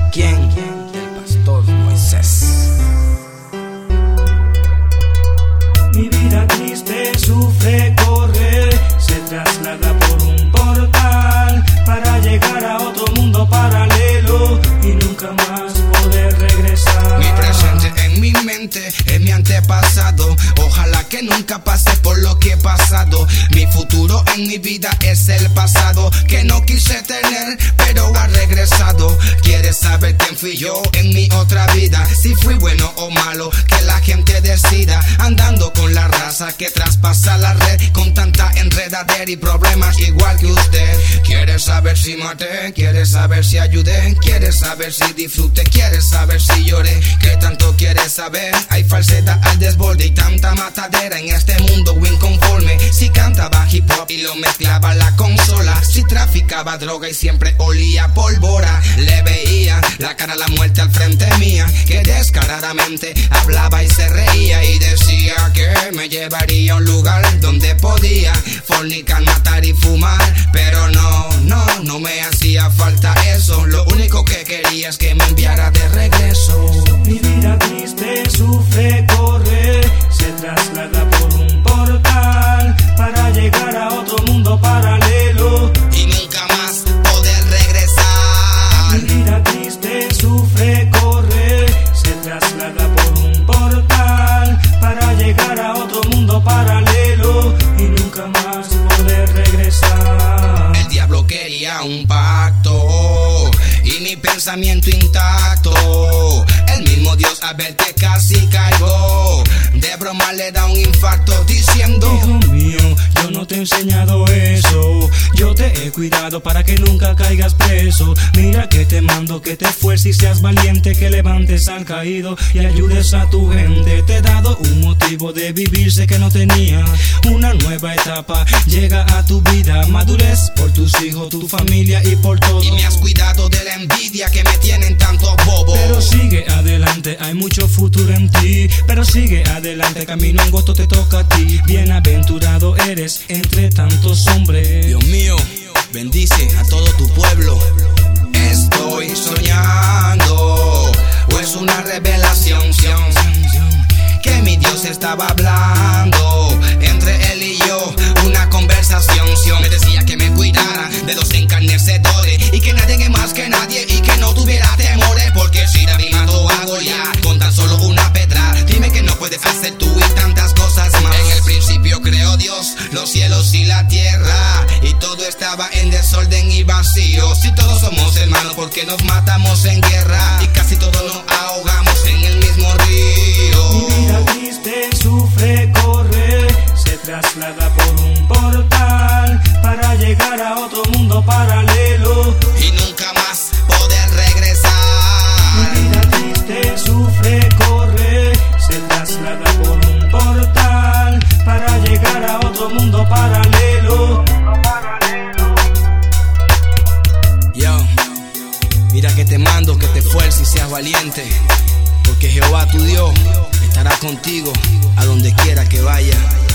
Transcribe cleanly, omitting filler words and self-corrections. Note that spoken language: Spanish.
¿Quién? El pastor Moisés. Mi vida triste sufre, corre, se traslada por un portal para llegar a otro mundo paralelo y nunca más poder regresar. Mi presente en mi mente es mi antepasado. Ojalá que nunca pase por lo que he pasado. Mi futuro en mi vida es el pasado que no quise tener, pero ha regresado. ¿Quieres saber quién fui yo en mi otra vida? Si fui bueno o malo, que la gente decida. Andando con la raza que traspasa la red, con tanta enredadera y problemas igual que usted. ¿Quieres saber si maté? ¿Quieres saber si ayudé? ¿Quieres saber si disfruté? ¿Quieres saber si lloré? ¿Qué tanto quieres saber? Hay falsedad al desborde y tanta matadera en este mundo inconforme. Si cantaba hip hop y lo mezclaba la consola, si traficaba droga y siempre olía pólvora, le veía la cara a la muerte al frente mía, que descaradamente hablaba y se reía y decía que me llevaría a un lugar donde podía fornicar, matar y fumar, pero no me hacía falta eso. Lo único que quería es que me enviara de regreso. Mi vida triste sufre, corre, se traslada por un portal para llegar a otro mundo paralelo y nunca más poder regresar. Mi vida triste sufre, corre, se traslada por un portal para llegar a otro mundo paralelo y nunca más poder regresar. El diablo quería un pacto y mi pensamiento intacto. El mismo Dios a verte casi caigo. De broma le da un infarto diciendo: hijo mío, yo no te he enseñado eso. Yo te he cuidado para que nunca caigas preso. Mira que te mando que te esfuerces y seas valiente, que levantes al caído y ayudes a tu gente. Te he dado un motivo de vivir, sé que no tenía. Una nueva etapa llega a tu vida. Madurez por tus hijos, tu familia y por todo. Y me has cuidado de la envidia que me tienen tanto bobo. Pero sigue adelante, hay mucho futuro en ti. Pero sigue adelante, camino angosto te toca a ti. Bienaventurado eres entre tantos hombres. Dios mío, bendice a todo tu pueblo. Estoy soñando, o es una revelación que mi Dios estaba hablando entre él y yo, una conversación. Me decía que me cuidara de los encarnecedores y que nadie es más que nadie y que no tuviera temores, porque si David mató a Goliat con tan solo una pedra, dime que no puedes hacer tú y tantas cosas más. En el principio creó Dios los cielos y la tierra, y todo estaba en desorden y vacío. Si todos somos hermanos, ¿por qué nos matamos en guerra? Y casi todos nos ahogamos en el mismo río. Mi vida triste sufre, corre, se traslada por un portal para llegar a otro mundo paralelo y nunca más poder regresar. Mi vida triste sufre, corre, se traslada por un portal para llegar a otro mundo paralelo. Yo, mira que te mando que te esfuerces y seas valiente, porque Jehová tu Dios estará contigo a donde quiera que vaya.